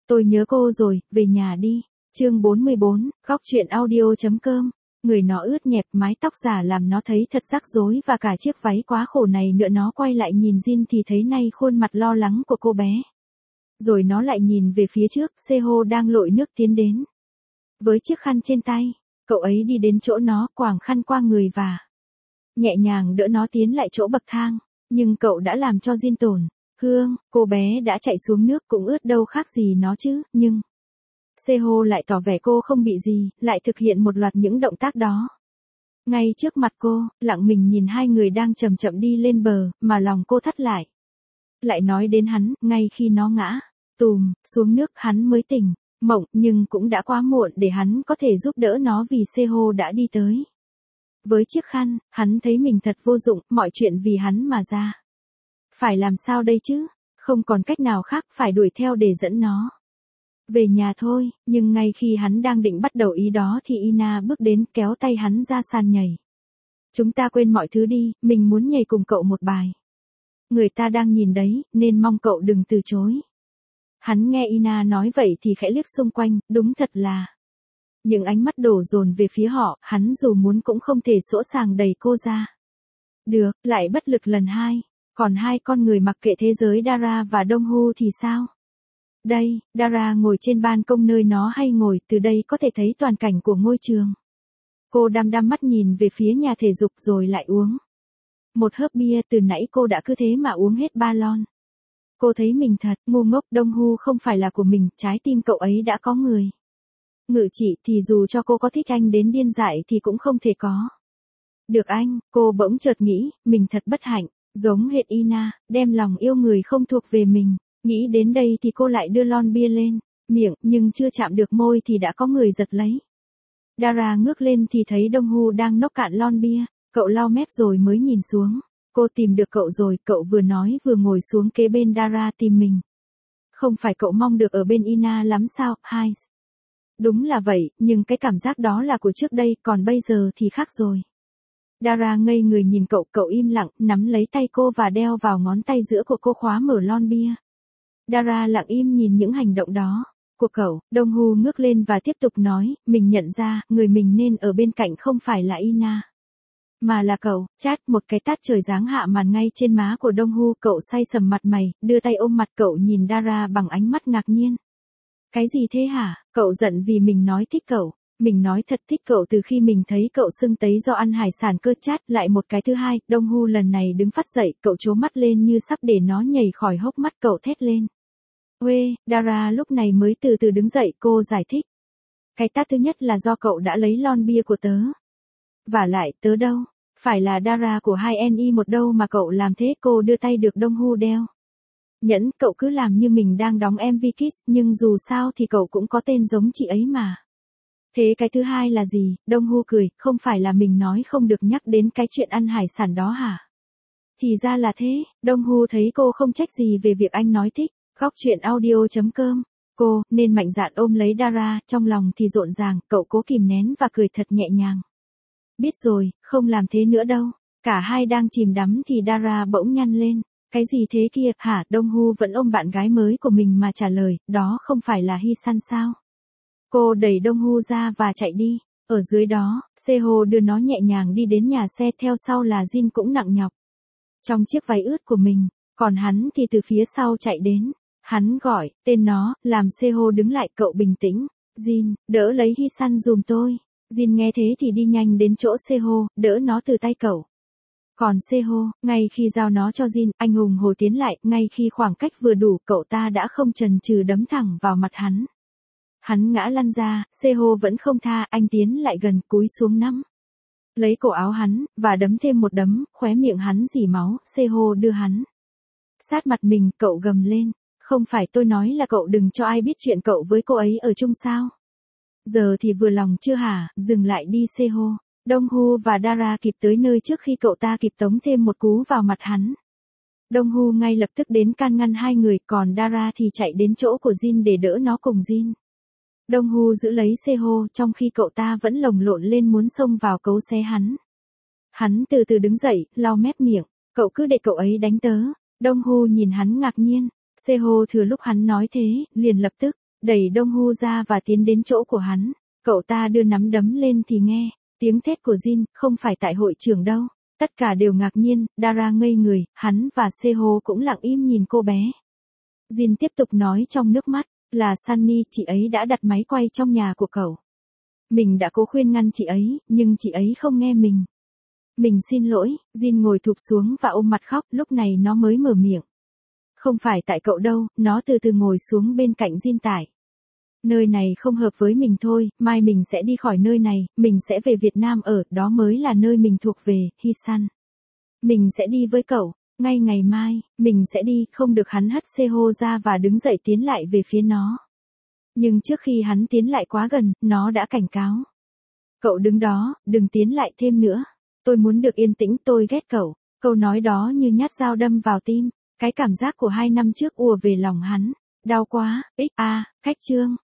Tôi nhớ cô rồi, về nhà đi. Chương 44, góc truyện audio.com. Người nó ướt nhẹp, mái tóc giả làm nó thấy thật rắc rối và cả chiếc váy quá khổ này nữa. Nó quay lại nhìn Jin thì thấy nay khuôn mặt lo lắng của cô bé. Rồi nó lại nhìn về phía trước, Seo đang lội nước tiến đến. Với chiếc khăn trên tay, cậu ấy đi đến chỗ nó, quàng khăn qua người và nhẹ nhàng đỡ nó tiến lại chỗ bậc thang. Nhưng cậu đã làm cho Jin tổn thương, cô bé đã chạy xuống nước cũng ướt đâu khác gì nó chứ, nhưng Seo lại tỏ vẻ cô không bị gì, lại thực hiện một loạt những động tác đó. Ngay trước mặt cô, lặng mình nhìn hai người đang chậm chậm đi lên bờ, mà lòng cô thắt lại. Lại nói đến hắn, ngay khi nó ngã tùm xuống nước hắn mới tỉnh mộng, nhưng cũng đã quá muộn để hắn có thể giúp đỡ nó vì Seo đã đi tới. Với chiếc khăn, hắn thấy mình thật vô dụng, mọi chuyện vì hắn mà ra. Phải làm sao đây chứ? Không còn cách nào khác, phải đuổi theo để dẫn nó về nhà thôi. Nhưng ngay khi hắn đang định bắt đầu ý đó thì Ina bước đến kéo tay hắn ra sàn nhảy. Chúng ta quên mọi thứ đi, mình muốn nhảy cùng cậu một bài. Người ta đang nhìn đấy, nên mong cậu đừng từ chối. Hắn nghe Ina nói vậy thì khẽ liếc xung quanh, đúng thật là những ánh mắt đổ dồn về phía họ, hắn dù muốn cũng không thể sỗ sàng đẩy cô ra. Được, lại bất lực lần hai. Còn hai con người mặc kệ thế giới Dara và Donghu thì sao? Đây, Dara ngồi trên ban công nơi nó hay ngồi, từ đây có thể thấy toàn cảnh của ngôi trường. Cô đăm đăm mắt nhìn về phía nhà thể dục rồi lại uống một hớp bia, từ nãy cô đã cứ thế mà uống hết 3 lon. Cô thấy mình thật ngu ngốc, Donghu không phải là của mình, trái tim cậu ấy đã có người ngự trị, thì dù cho cô có thích anh đến điên dại thì cũng không thể có được anh. Cô bỗng chợt nghĩ, mình thật bất hạnh, giống hệt Ina, đem lòng yêu người không thuộc về mình. Nghĩ đến đây thì cô lại đưa lon bia lên miệng, nhưng chưa chạm được môi thì đã có người giật lấy. Dara ngước lên thì thấy Donghu đang nốc cạn lon bia, cậu lau mép rồi mới nhìn xuống. Cô tìm được cậu rồi, cậu vừa nói vừa ngồi xuống kế bên Dara tìm mình. Không phải cậu mong được ở bên Ina lắm sao, Hines? Đúng là vậy, nhưng cái cảm giác đó là của trước đây, còn bây giờ thì khác rồi. Dara ngây người nhìn cậu, cậu im lặng, nắm lấy tay cô và đeo vào ngón tay giữa của cô khóa mở lon bia. Dara lặng im nhìn những hành động đó của cậu. Donghu ngước lên và tiếp tục nói, mình nhận ra, người mình nên ở bên cạnh không phải là Ina, mà là cậu. Chát, một cái tát trời giáng hạ màn ngay trên má của Donghu, cậu say sầm mặt mày, đưa tay ôm mặt cậu nhìn Dara bằng ánh mắt ngạc nhiên. Cái gì thế hả? Cậu giận vì mình nói thích cậu. Mình nói thật thích cậu từ khi mình thấy cậu sưng tấy do ăn hải sản cơ. Chát, lại một cái thứ hai. Donghu lần này đứng phát dậy, cậu trố mắt lên như sắp để nó nhảy khỏi hốc mắt, cậu thét lên. Uê, Dara lúc này mới từ từ đứng dậy, cô giải thích. Cái tát thứ nhất là do cậu đã lấy lon bia của tớ. Vả lại, tớ đâu phải là Dara của 2NE1 đâu mà cậu làm thế. Cô đưa tay được Donghu đeo nhẫn, cậu cứ làm như mình đang đóng MV Kiss, nhưng dù sao thì cậu cũng có tên giống chị ấy mà. Thế cái thứ hai là gì? Donghu cười, không phải là mình nói không được nhắc đến cái chuyện ăn hải sản đó hả? Thì ra là thế. Donghu thấy cô không trách gì về việc anh nói thích. Góc truyện audio.com. Cô nên mạnh dạn ôm lấy Dara, trong lòng thì rộn ràng, cậu cố kìm nén và cười thật nhẹ nhàng. Biết rồi, không làm thế nữa đâu. Cả hai đang chìm đắm thì Dara bỗng nhăn lên. Cái gì thế kia, hả? Donghu vẫn ôm bạn gái mới của mình mà trả lời, đó không phải là Hisan sao? Cô đẩy Donghu ra và chạy đi. Ở dưới đó, Seo đưa nó nhẹ nhàng đi đến nhà xe, theo sau là Jin cũng nặng nhọc trong chiếc váy ướt của mình, còn hắn thì từ phía sau chạy đến. Hắn gọi tên nó, làm Seo đứng lại, cậu bình tĩnh. Jin, đỡ lấy Hisan giùm tôi. Jin nghe thế thì đi nhanh đến chỗ Seo, đỡ nó từ tay cậu. Còn Seo, ngay khi giao nó cho Jin, anh hùng hổ tiến lại, ngay khi khoảng cách vừa đủ, cậu ta đã không chần chừ đấm thẳng vào mặt hắn. Hắn ngã lăn ra, Seo vẫn không tha, anh tiến lại gần, cúi xuống nắm lấy cổ áo hắn, và đấm thêm một đấm, khóe miệng hắn rỉ máu. Seo đưa hắn sát mặt mình, cậu gầm lên. Không phải tôi nói là cậu đừng cho ai biết chuyện cậu với cô ấy ở chung sao? Giờ thì vừa lòng chưa hả? Dừng lại đi Seo. Donghu và Dara kịp tới nơi trước khi cậu ta kịp tống thêm một cú vào mặt hắn. Donghu ngay lập tức đến can ngăn hai người, còn Dara thì chạy đến chỗ của Jin để đỡ nó cùng Jin. Donghu giữ lấy Seo, trong khi cậu ta vẫn lồng lộn lên muốn xông vào cấu xé hắn. Hắn từ từ đứng dậy, lau mép miệng. Cậu cứ để cậu ấy đánh tớ. Donghu nhìn hắn ngạc nhiên. Seo thừa lúc hắn nói thế, liền lập tức đẩy Đông Hu ra và tiến đến chỗ của hắn. Cậu ta đưa nắm đấm lên thì nghe tiếng thét của Jin, không phải tại hội trưởng đâu. Tất cả đều ngạc nhiên, Dara ngây người, hắn và Seho cũng lặng im nhìn cô bé. Jin tiếp tục nói trong nước mắt, là Sunny, chị ấy đã đặt máy quay trong nhà của cậu. Mình đã cố khuyên ngăn chị ấy, nhưng chị ấy không nghe mình. Mình xin lỗi. Jin ngồi thụp xuống và ôm mặt khóc, lúc này nó mới mở miệng. Không phải tại cậu đâu, nó từ từ ngồi xuống bên cạnh Jin tải. Nơi này không hợp với mình thôi, mai mình sẽ đi khỏi nơi này, mình sẽ về Việt Nam ở, đó mới là nơi mình thuộc về, Hisan. Mình sẽ đi với cậu, ngay ngày mai, mình sẽ đi, không được. Hắn hất Seho ra và đứng dậy tiến lại về phía nó. Nhưng trước khi hắn tiến lại quá gần, nó đã cảnh cáo. Cậu đứng đó, đừng tiến lại thêm nữa. Tôi muốn được yên tĩnh, tôi ghét cậu. Câu nói đó như nhát dao đâm vào tim. Cái cảm giác của 2 năm trước ùa về lòng hắn. Đau quá, cách chương.